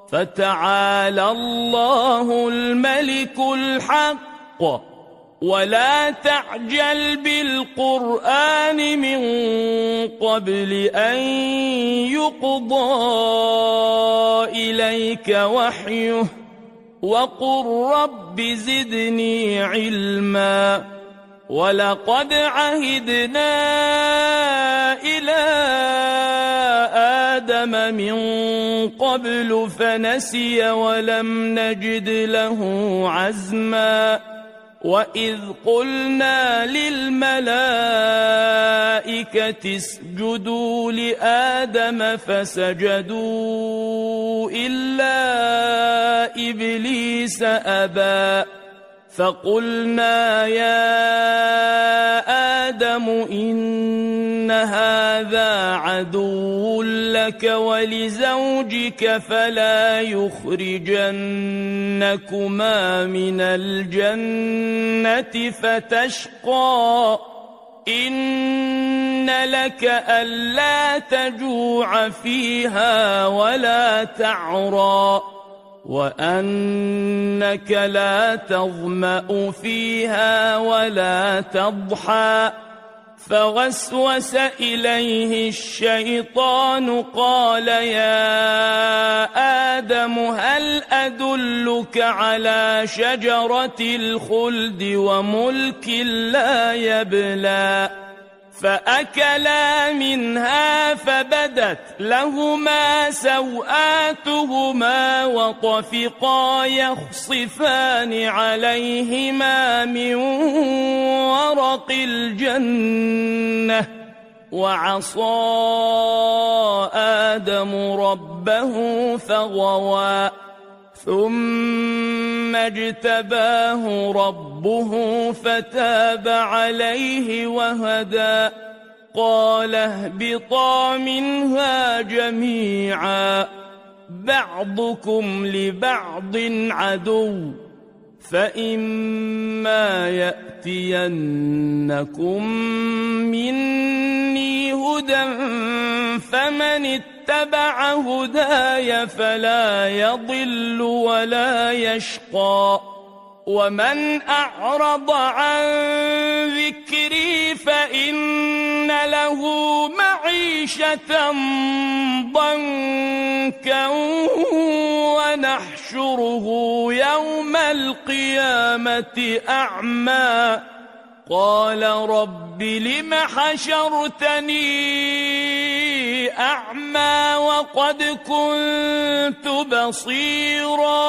فتعالى الله الملك الحق ولا تعجل بالقرآن من قبل أن يقضى إليك وحيه وقل رب زدني علما ولقد عهدنا إلى آدم من قبل فنسي ولم نجد له عزما وإذ قلنا للملائكة اسجدوا لآدم فسجدوا إلا إبليس أبى فقلنا يا آدم إن هذا عدو لك ولزوجك فلا يخرجنكما من الجنة فتشقى إن لك ألا تجوع فيها ولا تعرى وأنك لا تظمأ فيها ولا تضحى فوسوس إليه الشيطان قال يا آدم هل أدلك على شجرة الخلد وملك لا يبلى فأكلا منها فبدت لهما سوآتهما وطفقا يخصفان عليهما من ورق الجنة وعصى آدم ربه فغوى ثم اجتباه ربه فتاب عليه وهدى قال اهبطا منها جميعا بعضكم لبعض عدو فإما يأتينكم مني هدى فمن اتبع هداي فلا يضل ولا يشقى ومن أعرض عن ذكري فإن له معيشة ضنكا ونحشره يوم القيامة أعمى قال رب لم حشرتني أعمى وقد كنت بصيرا